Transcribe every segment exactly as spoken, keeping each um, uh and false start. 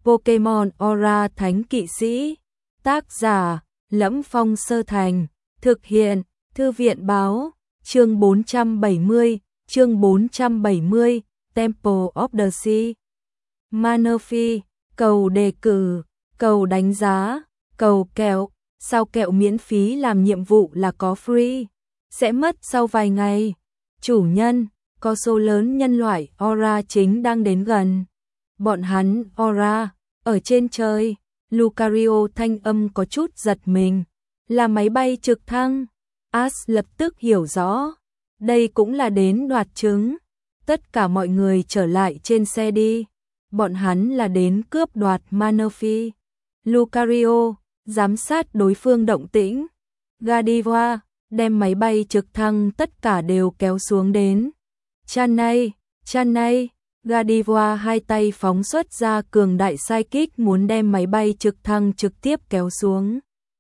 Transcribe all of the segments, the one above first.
Pokemon Aura Thánh Kỵ Sĩ. Tác giả: Lẫm Phong Sơ Thành. Thực hiện: Thư viện báo. Chương bốn trăm bảy mươi, chương bốn trăm bảy mươi, Temple of the Sea. Manaphy, cầu đề cử, cầu đánh giá, cầu kẹo. Sao kẹo miễn phí làm nhiệm vụ là có free, sẽ mất sau vài ngày. Chủ nhân, có số lớn nhân loại Aura chính đang đến gần. Bọn hắn Aura, ở trên trời. Lucario thanh âm có chút giật mình. Là máy bay trực thăng. Ash lập tức hiểu rõ. Đây cũng là đến đoạt trứng. Tất cả mọi người trở lại trên xe đi. Bọn hắn là đến cướp đoạt Manaphy. Lucario giám sát đối phương động tĩnh. Gardevoir đem máy bay trực thăng tất cả đều kéo xuống đến. Chanay, Chanay, Gardevoir hai tay phóng xuất ra cường đại Psychic muốn đem máy bay trực thăng trực tiếp kéo xuống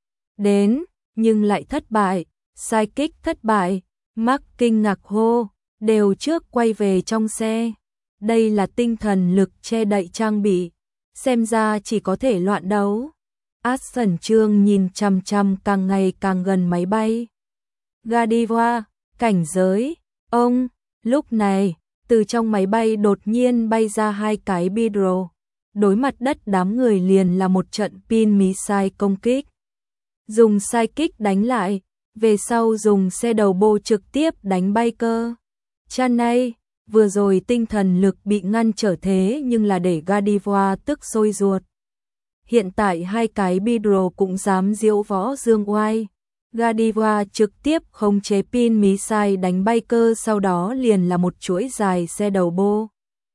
đến, nhưng lại thất bại. Psychic thất bại. Mark kinh ngạc hô, đều trước quay về trong xe. Đây là tinh thần lực che đậy trang bị, xem ra chỉ có thể loạn đấu. Ash khẩn trương nhìn chằm chằm càng ngày càng gần máy bay. Gardevoir, cảnh giới, ông. Lúc này, từ trong máy bay đột nhiên bay ra hai cái Beedrill. Đối mặt đất đám người liền là một trận pin missile công kích. Dùng Psychic đánh lại, về sau dùng xe đầu bô trực tiếp đánh bay cơ. Chanay, vừa rồi tinh thần lực bị ngăn trở thế nhưng là để Gardevoir tức sôi ruột. Hiện tại hai cái Beedrill cũng dám diễu võ dương oai. Gardevoir trực tiếp khống chế pin missile đánh bay cơ, sau đó liền là một chuỗi dài xe đầu bô.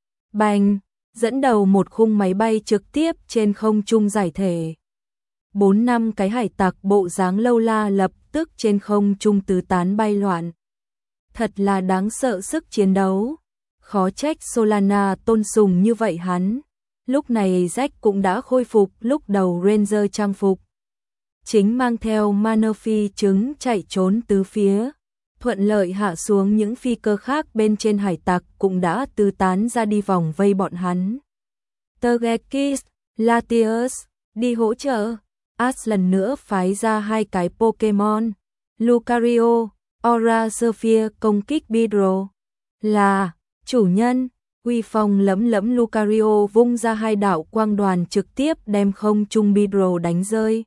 Bành, dẫn đầu một khung máy bay trực tiếp trên không trung giải thể. Bốn năm cái hải tặc bộ dáng lâu la lập tức trên không trung tứ tán bay loạn. Thật là đáng sợ sức chiến đấu. Khó trách Solana tôn sùng như vậy hắn. Lúc này Jack cũng đã khôi phục lúc đầu Ranger trang phục. Chính mang theo Manaphy trứng chạy trốn tứ phía. Thuận lợi hạ xuống những phi cơ khác bên trên hải tặc cũng đã tứ tán ra đi vòng vây bọn hắn. Togekiss, Latios, đi hỗ trợ. Ash lần nữa phái ra hai cái Pokemon. Lucario, Aura Sphere công kích Beedrill. Là, chủ nhân. Uy phong lẫm lẫm Lucario vung ra hai đạo quang đoàn trực tiếp đem không trung Beedrill đánh rơi.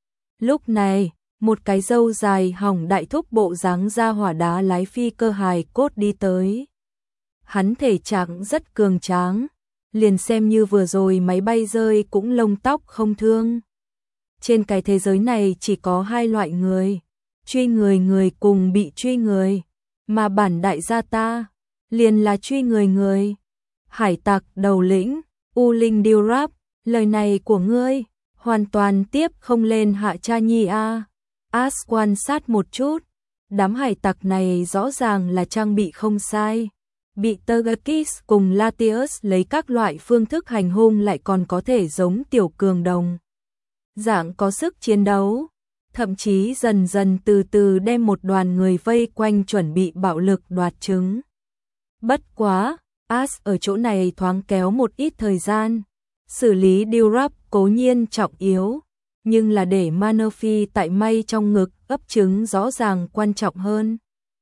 Lúc này, một cái râu dài hỏng đại thúc bộ dáng ra hỏa đá lái phi cơ hài cốt đi tới. Hắn thể trạng rất cường tráng, liền xem như vừa rồi máy bay rơi cũng lông tóc không thương. Trên cái thế giới này chỉ có hai loại người, truy người người cùng bị truy người, mà bản đại gia ta liền là truy người người. Hải tặc đầu lĩnh, U Linh Dilrap, lời này của ngươi hoàn toàn tiếp không lên Hạ Cha Nhi a. Ash quan sát một chút, đám hải tặc này rõ ràng là trang bị không sai. Bị Togekiss cùng Latios lấy các loại phương thức hành hung lại còn có thể giống tiểu cường đồng dạng có sức chiến đấu, thậm chí dần dần từ từ đem một đoàn người vây quanh chuẩn bị bạo lực đoạt trứng. Bất quá, Ash ở chỗ này thoáng kéo một ít thời gian. Xử lý Dilrap cố nhiên trọng yếu, nhưng là để Manaphy tại may trong ngực ấp trứng rõ ràng quan trọng hơn.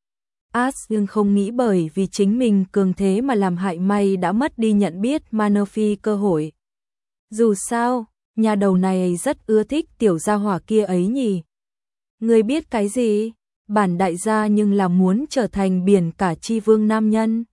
Ash nhưng không nghĩ bởi vì chính mình cường thế mà làm hại may đã mất đi nhận biết Manaphy cơ hội. Dù sao, nhà đầu này rất ưa thích tiểu gia hỏa kia ấy nhỉ. Người biết cái gì? Bản đại gia nhưng là muốn trở thành biển cả chi vương nam nhân.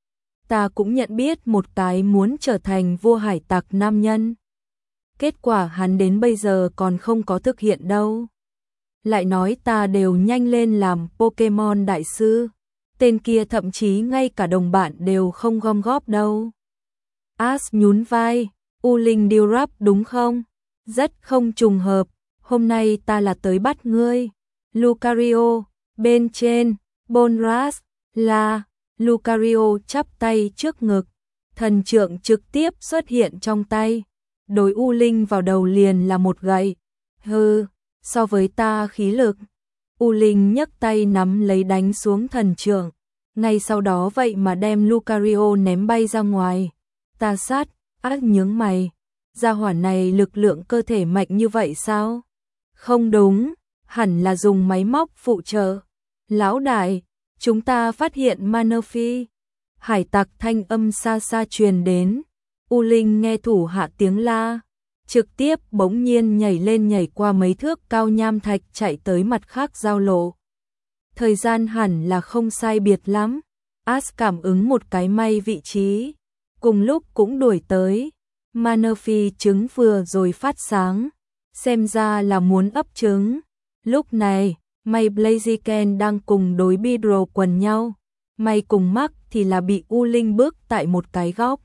Ta cũng nhận biết một cái muốn trở thành vua hải tặc nam nhân. Kết quả hắn đến bây giờ còn không có thực hiện đâu. Lại nói ta đều nhanh lên làm Pokemon đại sư. Tên kia thậm chí ngay cả đồng bạn đều không gom góp đâu. Ash nhún vai, U Linh Dilrap đúng không? Rất không trùng hợp, hôm nay ta là tới bắt ngươi. Lucario, bên trên, Bonras, là... Lucario chắp tay trước ngực, thần trượng trực tiếp xuất hiện trong tay. Đối U Linh vào đầu liền là một gậy. Hừ, so với ta khí lực. U Linh nhấc tay nắm lấy đánh xuống thần trượng. Ngay sau đó vậy mà đem Lucario ném bay ra ngoài. Ta sát, Ash nhướng mày. Gia hỏa này lực lượng cơ thể mạnh như vậy sao? Không đúng, hẳn là dùng máy móc phụ trợ. Lão đại, chúng ta phát hiện Manaphy. Hải tặc thanh âm xa xa truyền đến. U Linh nghe thủ hạ tiếng la, trực tiếp bỗng nhiên nhảy lên nhảy qua mấy thước cao nham thạch chạy tới mặt khác giao lộ. Thời gian hẳn là không sai biệt lắm. As cảm ứng một cái may vị trí, cùng lúc cũng đuổi tới. Manaphy trứng vừa rồi phát sáng, xem ra là muốn ấp trứng. Lúc này, May Blaziken đang cùng đối Bidro quần nhau. May cùng Mark thì là bị U Linh bước tại một cái góc.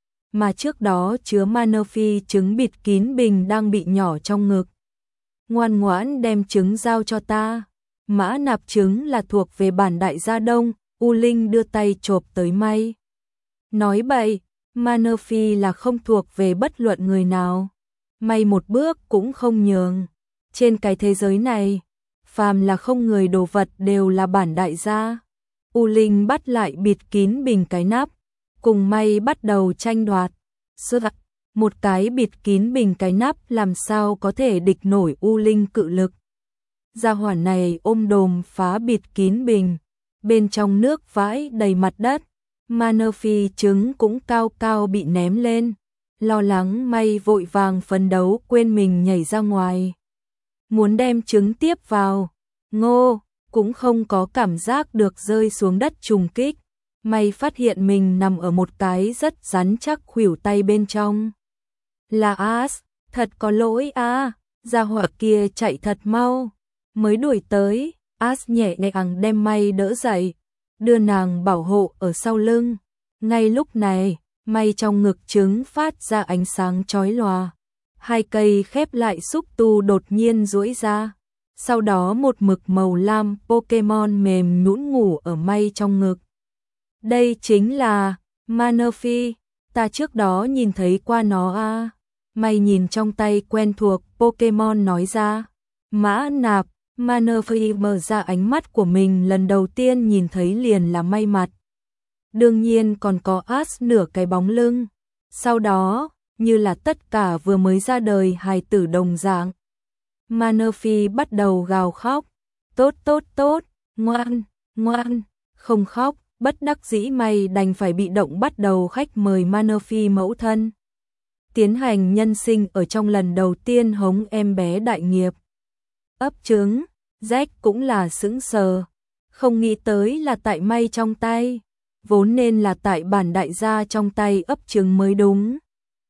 Mà trước đó chứa Manaphy trứng bịt kín bình đang bị nhỏ trong ngực. Ngoan ngoãn đem trứng giao cho ta. Mã nạp trứng là thuộc về bản đại gia Đông. U Linh đưa tay chộp tới May. Nói bậy, Manaphy là không thuộc về bất luận người nào. May một bước cũng không nhường. Trên cái thế giới này, phàm là không người đồ vật đều là bản đại gia. U Linh bắt lại bịt kín bình cái nắp, cùng May bắt đầu tranh đoạt. Sơ đặc, một cái bịt kín bình cái nắp làm sao có thể địch nổi U Linh cự lực. Gia hỏa này ôm đồm phá bịt kín bình, bên trong nước vãi đầy mặt đất. Manaphy trứng cũng cao cao bị ném lên. Lo lắng May vội vàng phấn đấu quên mình nhảy ra ngoài. Muốn đem trứng tiếp vào. Ngô, cũng không có cảm giác được rơi xuống đất trùng kích. May phát hiện mình nằm ở một cái rất rắn chắc khuỷu tay bên trong. Là As, thật có lỗi à, gia hỏa kia chạy thật mau. Mới đuổi tới, As nhẹ nhàng đem May đỡ dậy, đưa nàng bảo hộ ở sau lưng. Ngay lúc này, May trong ngực trứng phát ra ánh sáng chói lòa. Hai cây khép lại xúc tu đột nhiên duỗi ra. Sau đó một mực màu lam Pokemon mềm nhũn ngủ ở May trong ngực. Đây chính là Manaphy, ta trước đó nhìn thấy qua nó à. May nhìn trong tay quen thuộc Pokemon nói ra. Mã nạp, Manaphy mở ra ánh mắt của mình lần đầu tiên nhìn thấy liền là May mặt. Đương nhiên còn có As nửa cái bóng lưng. Sau đó, như là tất cả vừa mới ra đời hài tử đồng dạng. Manaphy bắt đầu gào khóc. Tốt tốt tốt, ngoan, ngoan, không khóc. Bất đắc dĩ May đành phải bị động bắt đầu khách mời Manaphy mẫu thân. Tiến hành nhân sinh ở trong lần đầu tiên hống em bé đại nghiệp. Ấp trứng, Jack cũng là sững sờ. Không nghĩ tới là tại May trong tay. Vốn nên là tại bản đại gia trong tay ấp trứng mới đúng.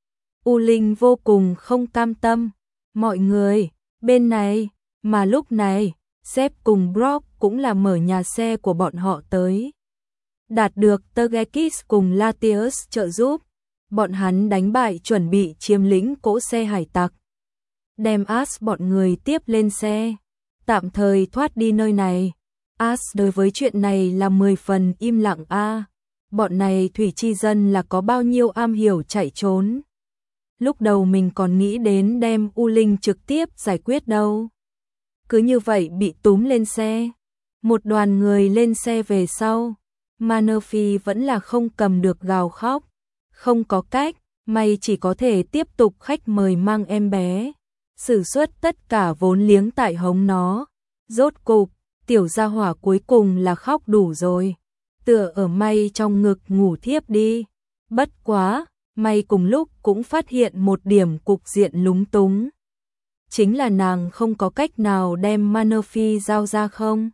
U Linh vô cùng không cam tâm. Mọi người, bên này, mà lúc này, Sếp cùng Brock cũng là mở nhà xe của bọn họ tới. Đạt được Togekiss cùng Latios trợ giúp, bọn hắn đánh bại chuẩn bị chiếm lĩnh cỗ xe hải tặc. Đem As bọn người tiếp lên xe, tạm thời thoát đi nơi này. As đối với chuyện này là mười phần im lặng a. À, bọn này thủy chi dân là có bao nhiêu am hiểu chạy trốn. Lúc đầu mình còn nghĩ đến đem U Linh trực tiếp giải quyết đâu. Cứ như vậy bị túm lên xe. Một đoàn người lên xe về sau, Manaphy vẫn là không cầm được gào khóc. Không có cách, May chỉ có thể tiếp tục khách mời mang em bé. Sử xuất tất cả vốn liếng tại hống nó. Rốt cục, tiểu gia hỏa cuối cùng là khóc đủ rồi. Tựa ở May trong ngực ngủ thiếp đi. Bất quá, May cùng lúc cũng phát hiện một điểm cục diện lúng túng. Chính là nàng không có cách nào đem Manaphy giao ra không.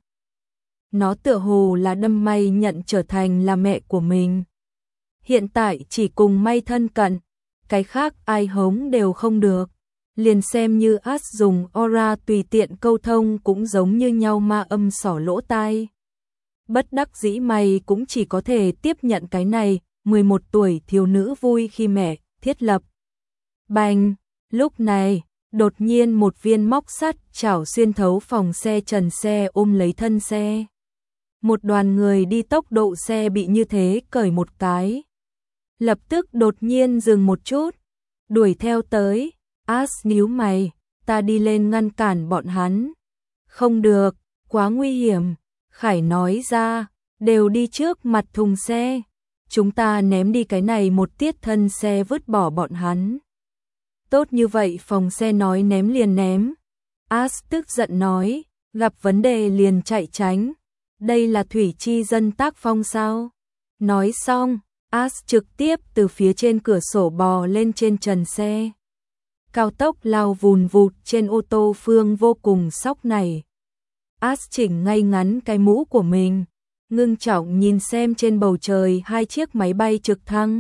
Nó tựa hồ là đâm May nhận trở thành là mẹ của mình. Hiện tại chỉ cùng May thân cận, cái khác ai hống đều không được. Liền xem như As dùng aura tùy tiện câu thông cũng giống như nhau ma âm xỏ lỗ tai. Bất đắc dĩ May cũng chỉ có thể tiếp nhận cái này, mười một tuổi thiếu nữ vui khi mẹ thiết lập. Bành, lúc này, đột nhiên một viên móc sắt chảo xuyên thấu phòng xe trần xe ôm lấy thân xe. Một đoàn người đi tốc độ xe bị như thế cởi một cái. Lập tức đột nhiên dừng một chút, đuổi theo tới. As nhíu mày, ta đi lên ngăn cản bọn hắn. Không được, quá nguy hiểm. Khải nói ra, đều đi trước mặt thùng xe. Chúng ta ném đi cái này một tiết thân xe vứt bỏ bọn hắn. Tốt như vậy phòng xe nói ném liền ném. As tức giận nói, gặp vấn đề liền chạy tránh. Đây là thủy chi dân tác phong sao? Nói xong, As trực tiếp từ phía trên cửa sổ bò lên trên trần xe. Cao tốc lao vùn vụt trên ô tô Phương vô cùng sóc này. As chỉnh ngay ngắn cái mũ của mình, ngưng trọng nhìn xem trên bầu trời hai chiếc máy bay trực thăng.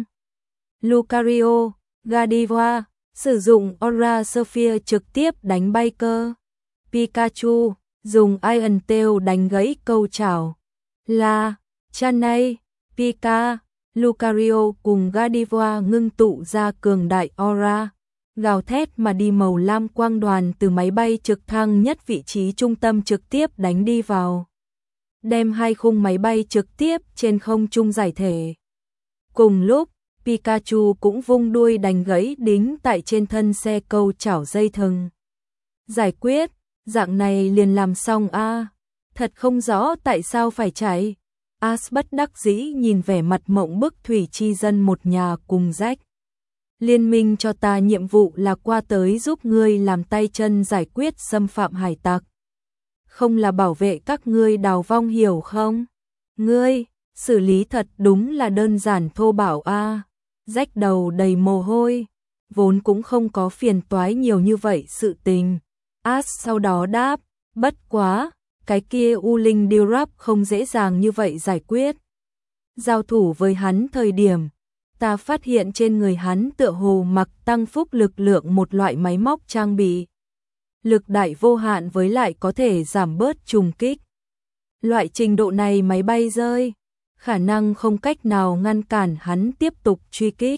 Lucario, Godiva, sử dụng Aura Sphere trực tiếp đánh bay cơ. Pikachu, dùng Iron Tail đánh gãy câu chảo. La, Chanay, Pika, Lucario cùng Godiva ngưng tụ ra cường đại Aura. Gào thét mà đi màu lam quang đoàn từ máy bay trực thăng nhất vị trí trung tâm trực tiếp đánh đi vào. Đem hai khung máy bay trực tiếp trên không trung giải thể. Cùng lúc, Pikachu cũng vung đuôi đánh gãy đính tại trên thân xe câu chảo dây thừng. Giải quyết, dạng này liền làm xong a. À, thật không rõ tại sao phải chạy. As bất đắc dĩ nhìn vẻ mặt mộng bức thủy chi dân một nhà cùng rách. Liên minh cho ta nhiệm vụ là qua tới giúp ngươi làm tay chân giải quyết xâm phạm hải tặc. Không là bảo vệ các ngươi đào vong hiểu không? Ngươi, xử lý thật đúng là đơn giản thô bạo a. À, rách đầu đầy mồ hôi, vốn cũng không có phiền toái nhiều như vậy sự tình. As sau đó đáp, bất quá, cái kia U Linh Dirap không dễ dàng như vậy giải quyết. Giao thủ với hắn thời điểm, ta phát hiện trên người hắn tựa hồ mặc tăng phúc lực lượng một loại máy móc trang bị. Lực đại vô hạn với lại có thể giảm bớt trùng kích. Loại trình độ này máy bay rơi, khả năng không cách nào ngăn cản hắn tiếp tục truy kích.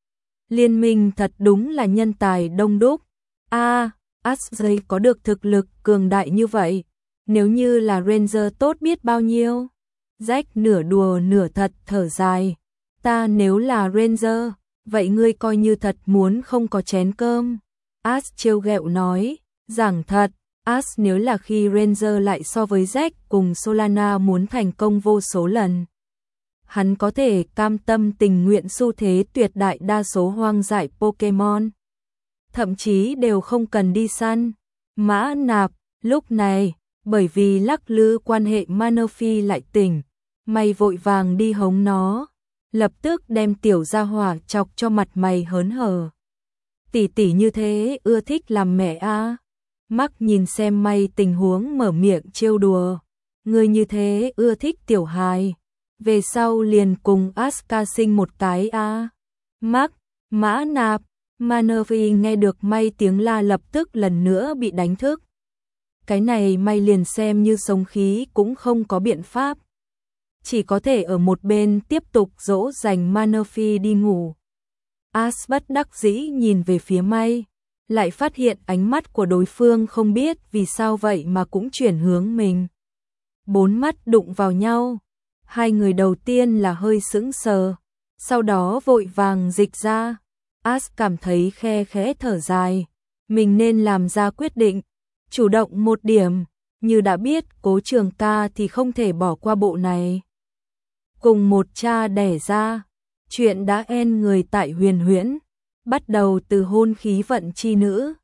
Liên minh thật đúng là nhân tài đông đúc. A, à, Asgay có được thực lực cường đại như vậy, nếu như là Ranger tốt biết bao nhiêu. Jack nửa đùa nửa thật thở dài. Ta nếu là Ranger, vậy ngươi coi như thật muốn không có chén cơm. As trêu ghẹo nói, giảng thật, As nếu là khi Ranger lại so với Jack cùng Solana muốn thành công vô số lần. Hắn có thể cam tâm tình nguyện xu thế tuyệt đại đa số hoang dại Pokemon. Thậm chí đều không cần đi săn. Mã Nạp, lúc này, bởi vì lắc lư quan hệ Manaphy lại tỉnh, mày vội vàng đi hống nó. Lập tức đem tiểu gia hỏa chọc cho mặt mày hớn hở. Tỷ tỷ như thế ưa thích làm mẹ a. À. Mắc nhìn xem may tình huống mở miệng trêu đùa. Người như thế ưa thích tiểu hài. Về sau liền cùng Aska sinh một cái a. À. Mắc, Mã Nạp, Manaphy nghe được may tiếng la lập tức lần nữa bị đánh thức. Cái này may liền xem như sống khí cũng không có biện pháp. Chỉ có thể ở một bên tiếp tục dỗ dành Manaphy đi ngủ. As bất đắc dĩ nhìn về phía May, lại phát hiện ánh mắt của đối phương không biết vì sao vậy mà cũng chuyển hướng mình. Bốn mắt đụng vào nhau, hai người đầu tiên là hơi sững sờ, sau đó vội vàng dịch ra. As cảm thấy khe khẽ thở dài, mình nên làm ra quyết định, chủ động một điểm, như đã biết Cố Trường Ca thì không thể bỏ qua bộ này. Cùng một cha đẻ ra, chuyện đã en người tại Huyền Huyễn, bắt đầu từ hôn khí vận chi nữ,